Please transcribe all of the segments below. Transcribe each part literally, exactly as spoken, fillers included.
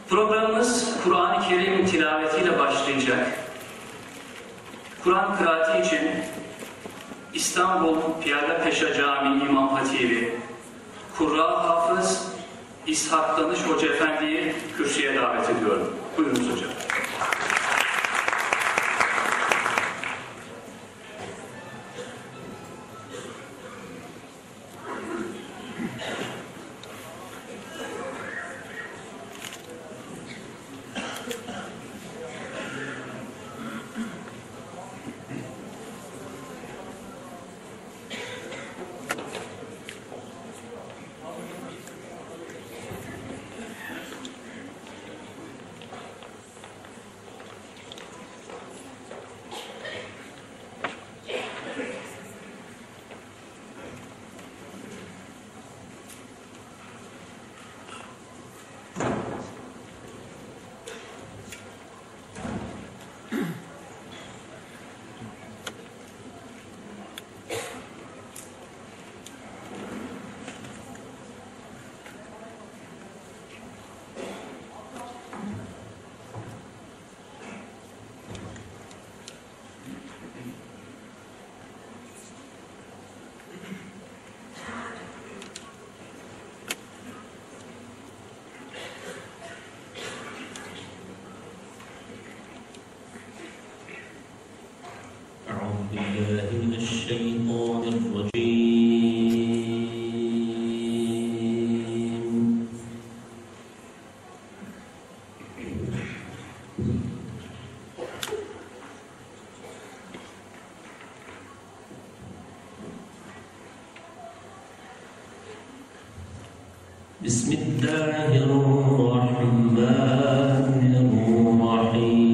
Programımız Kur'an-ı Kerim tilavetiyle başlayacak. Kur'an kıraati için İstanbul Piyalepeşa Camii İmam Hatibi, Kurra Hafız İshak Danış Hoca Efendi'yi kürsüye davet ediyorum. Buyurunuz hocam. بالله من الشيطان الرجيم بسم الله الرحمن الرحيم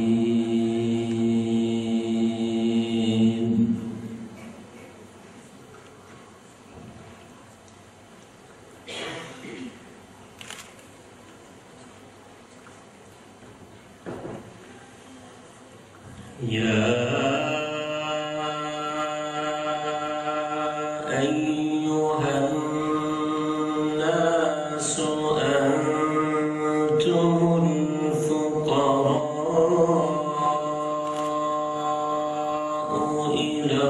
يا أيها الناس أنتم الفقراء إلى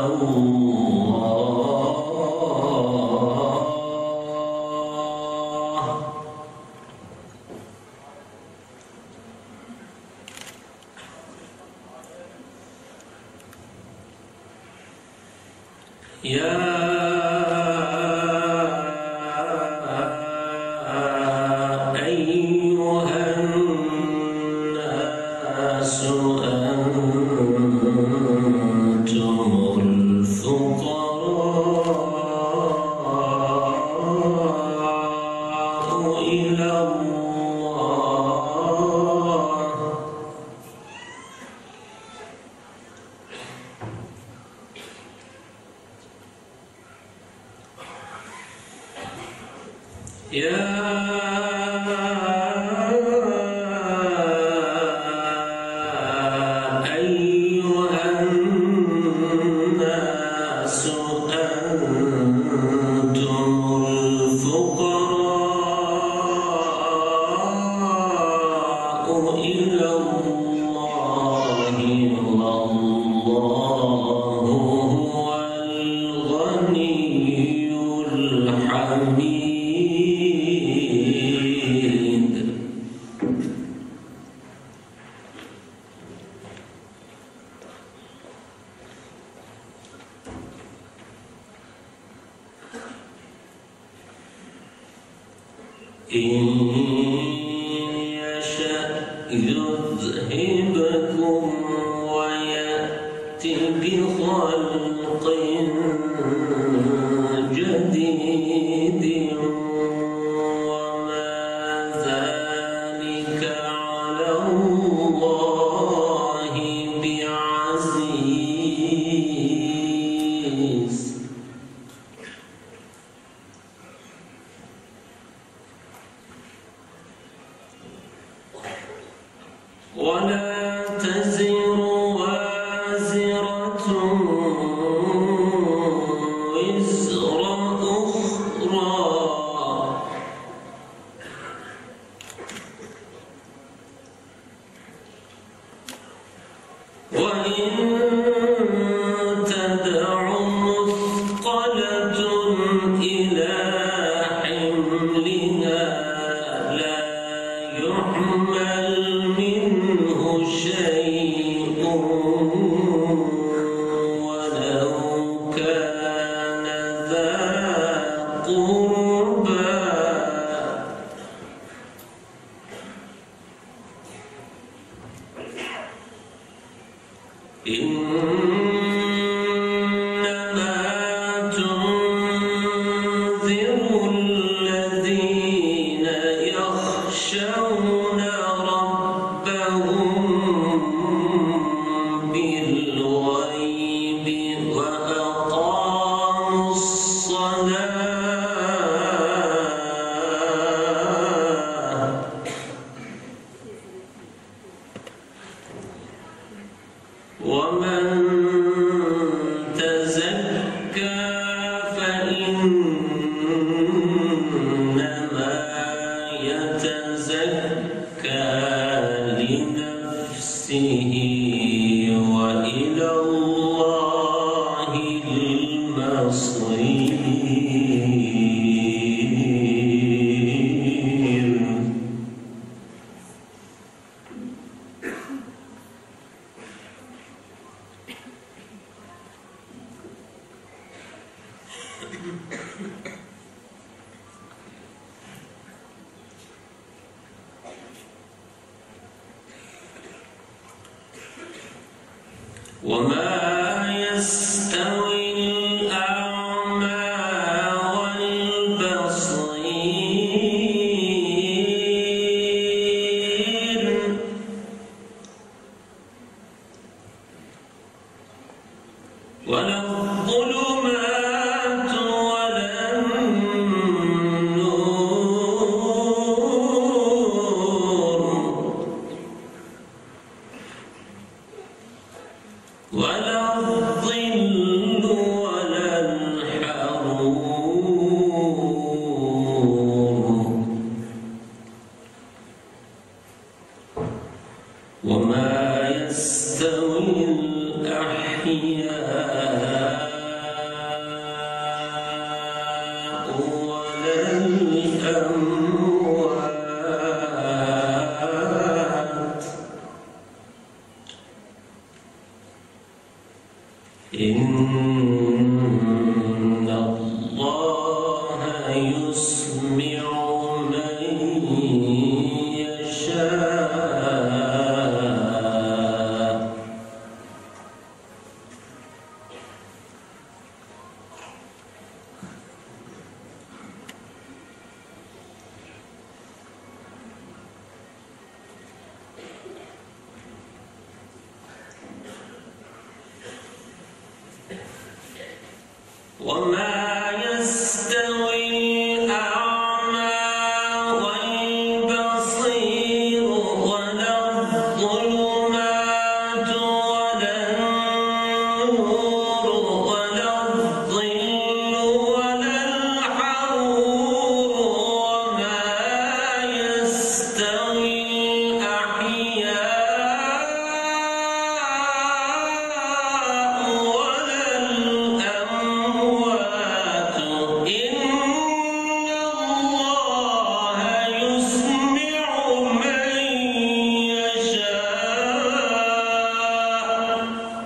الله يا أيها الناس أنتم الفقراء إلى الله يا أيها الناس أنتم الفقراء إلى الله والله هو الغني الحميد. إن يشأ يذهبكم ويأتي بخلق جديد وما ذلك على الله بعزيز. ولا تزر وازرة وزر أخرى. وما يستوي الأعمى والبصير ولا الظلمات ولا النور ولا الظل ولا الحرور وما يستوي الأحياء ولا الأموات إن الله يسمع من يشاء وما يستوي الأعمى والبصير ولا الظلمات ولا النور ولا الظل ولا الحرور وما يستوي الأحياء ولا الأموات إن الله يسمع من يشاء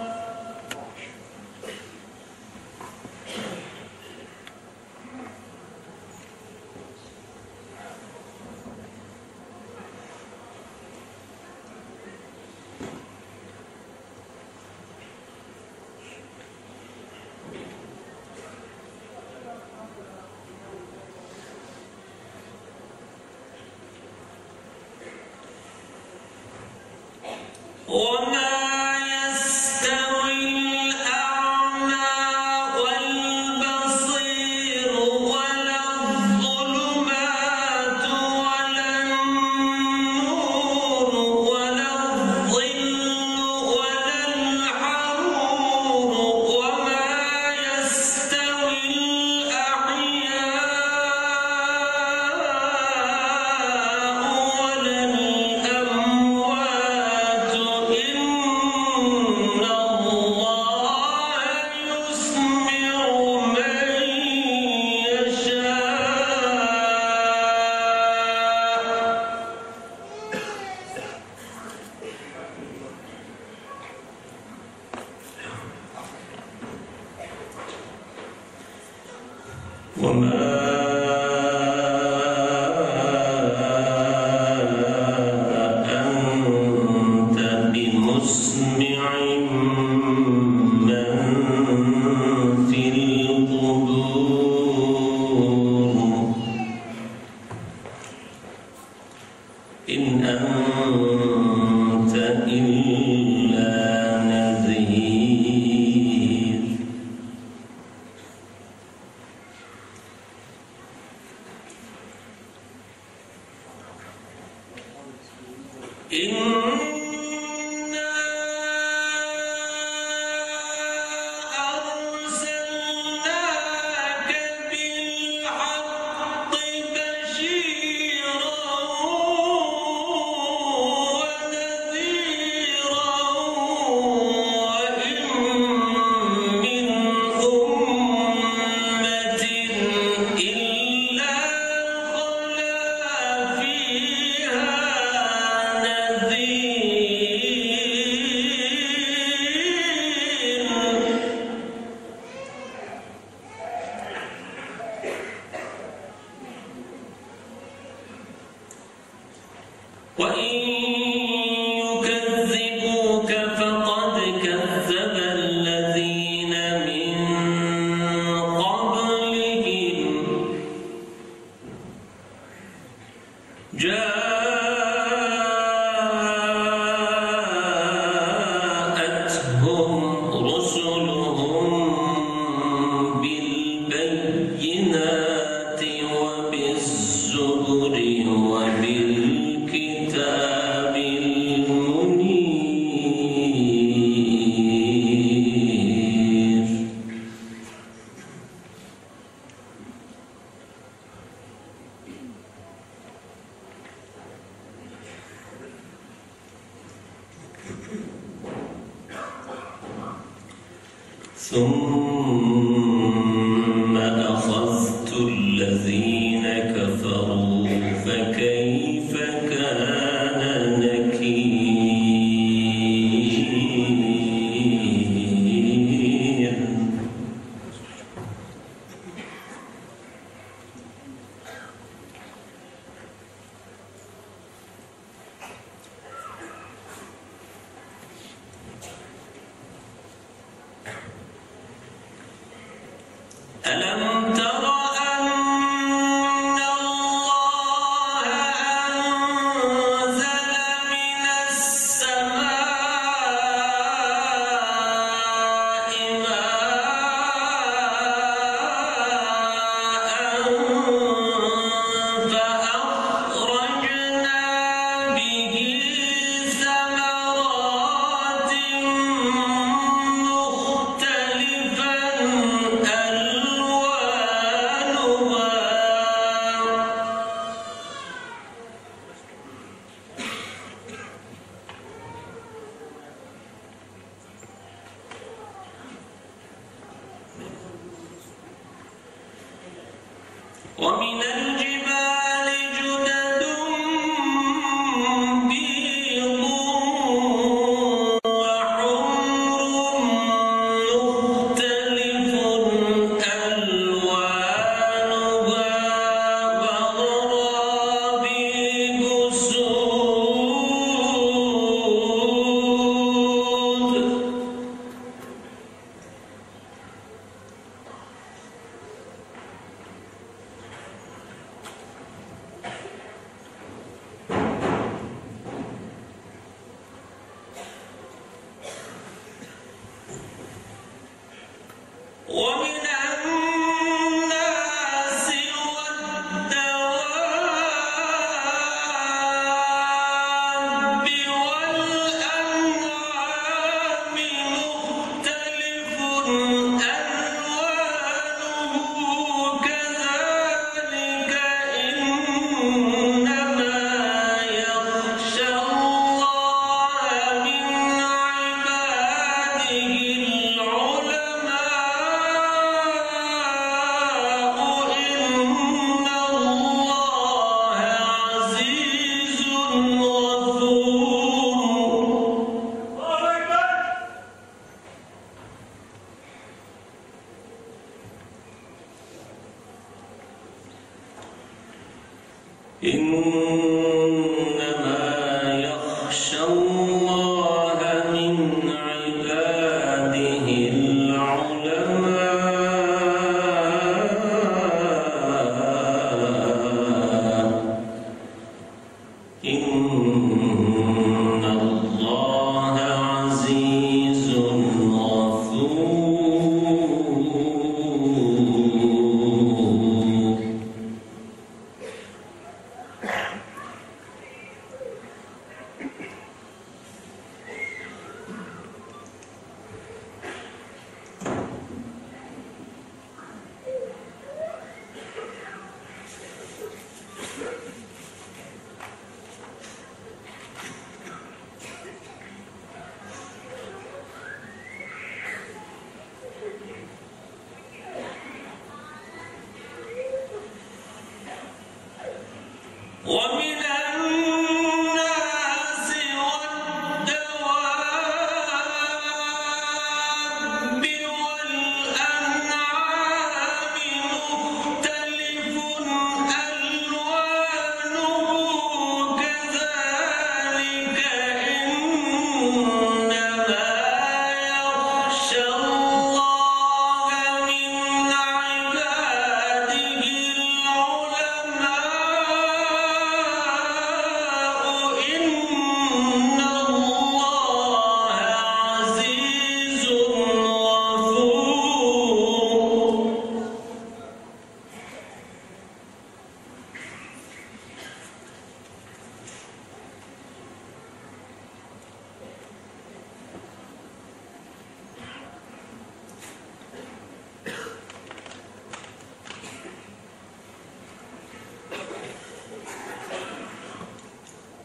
وما يستوي الأعمى والبصير ولا الظلمات ولا النور ولا الظل ولا الحرور وما يستوي الأحياء ولا الأموات إن الله يسمع من يشاء وما أنت بمسمع من في القبور إن أنت إلا نذير إنا أرسلناك بالحق بشيرا ونذيرا وإن من أمة إلا خلا فيها نذير وإن يكذبوك فقد كذب جاءتهم رسلهم بالبينات وبالزبر وبالكتاب المنير ثم أخذت الذين كفروا فكيف كان نكير ألم تر أن الله أنزل من السماء ماء فأخرجنا به ثمرات مختلفا ومن الجبال جدد بيض وحمر مختلف ألوانها وغرابيب سود ومن الناس والدواب والأنعام مختلف ألوانه كذلك إنما يخشى الله من عباده إنما يخشى الله من عباده العلماء إن الله عزيز غفور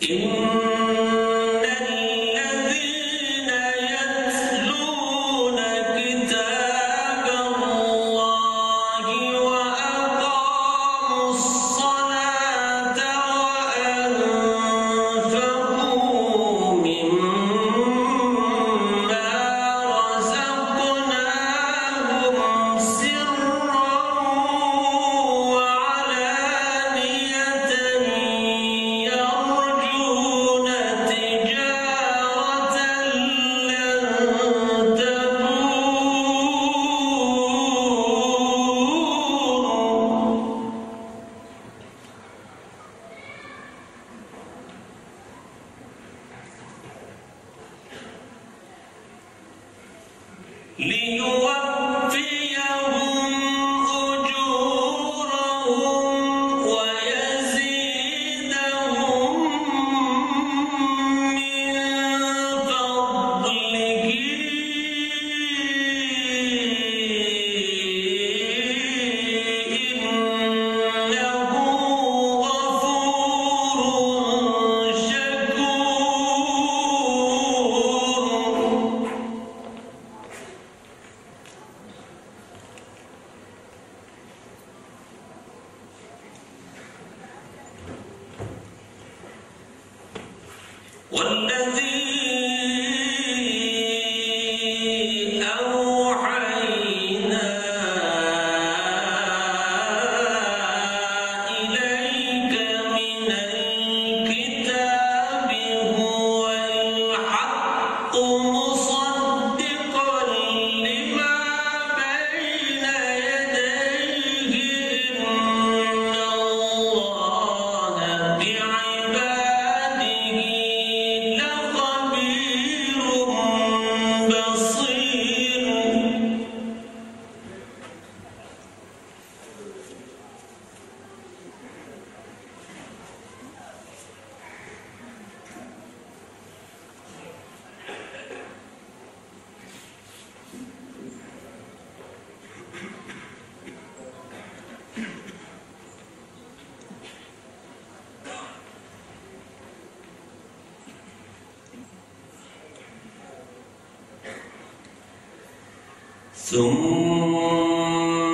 ثم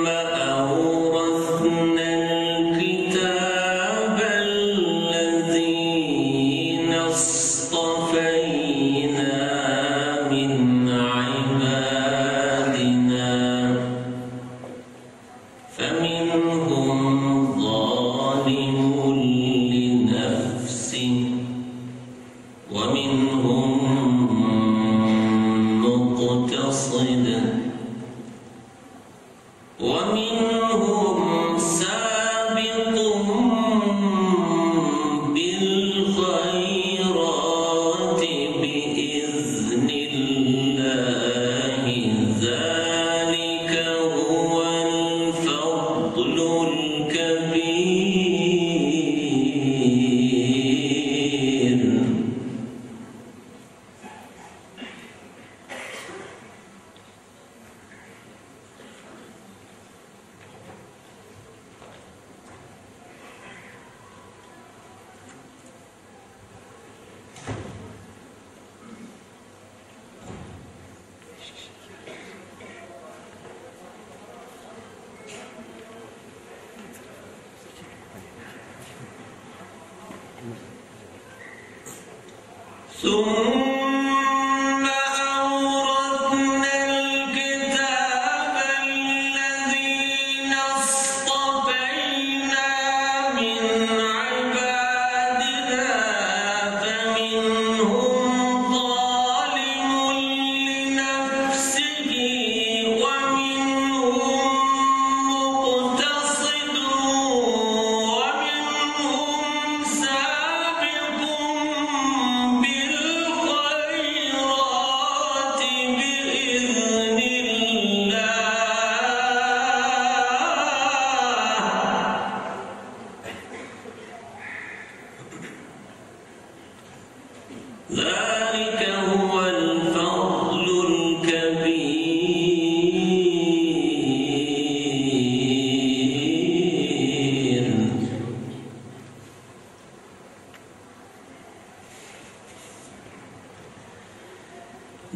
أورثنا الكتاب الذين اصطفينا من عبادنا فمنهم ظالم لنفسه ومنهم مقتصد ومنهم سابق بالخيرات بإذن الله ذلك هو الفضل الكبير. ثم أورثنا الكتاب الذين اصطفينا من عبادنا فمنهم ظالم لنفسه ومنهم مقتصد ومنهم سابق بالخيرات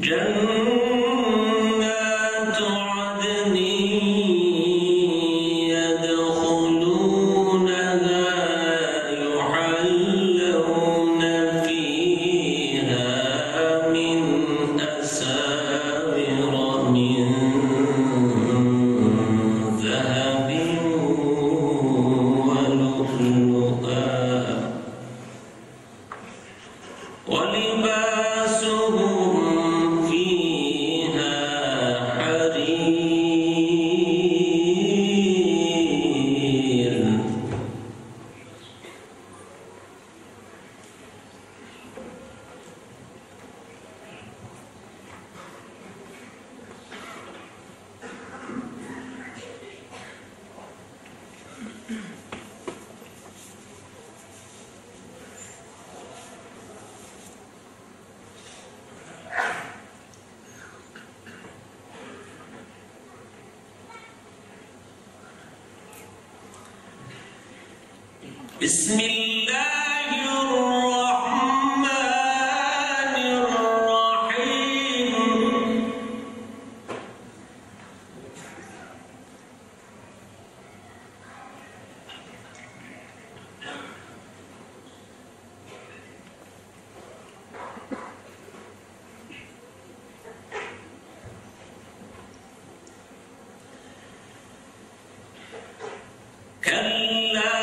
جنات عدن يدخلونها يحلون فيها من أساور من ذهب ولؤلؤا ولباسهم فيها حرير بسم الله الرحمن الرحيم كلا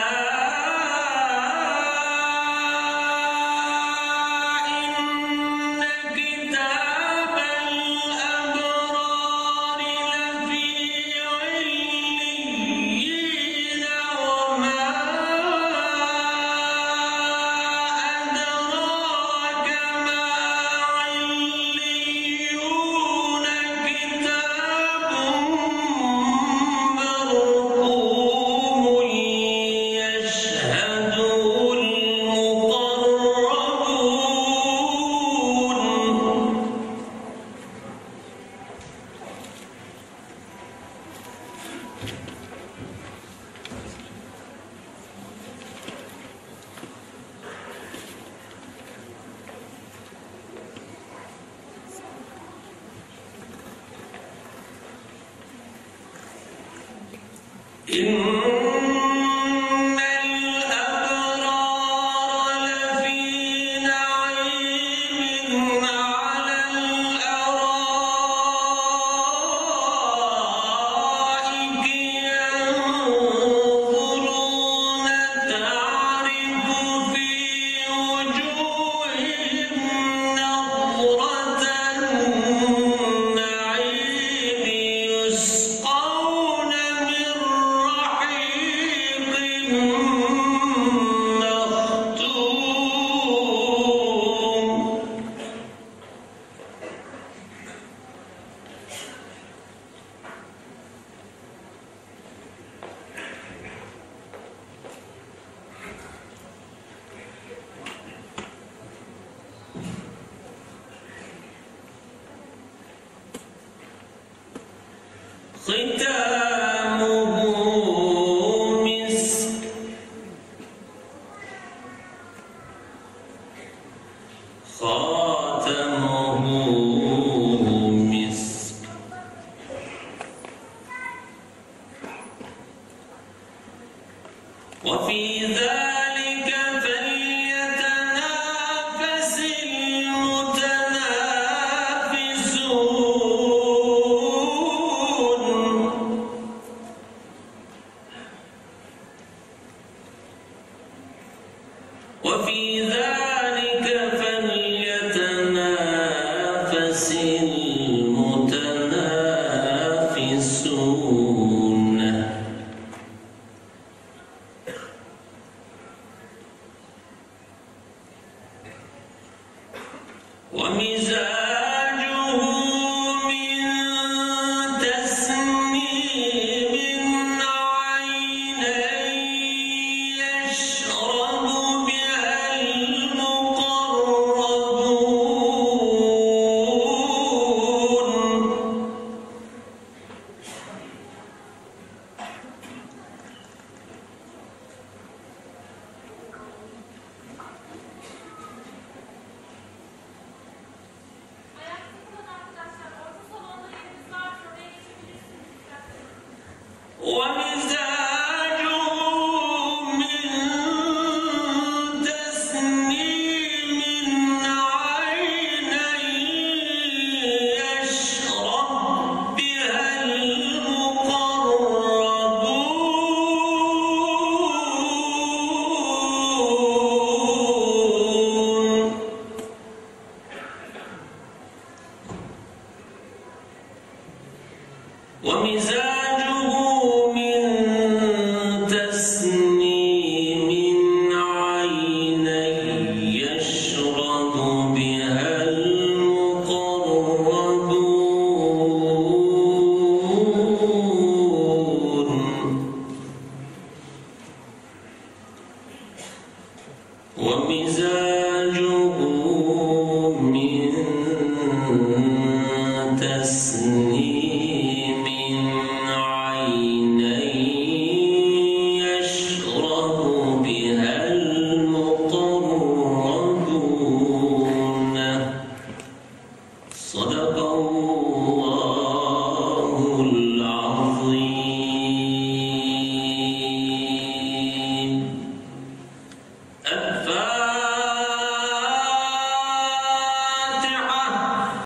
إن الأبرار لفي نعيم على الأرائك ينظرون تعرف في وجوههم نضرة النعيم يسقون من رحيق مختوم ختامه مسك خاتمه مسك وفي ذلك فليتنافس المتنافسون وفي ذلك فليتنافس المتنافسون ومزاجه من تسنيم عينا يشرب بها المقربون ومزاجه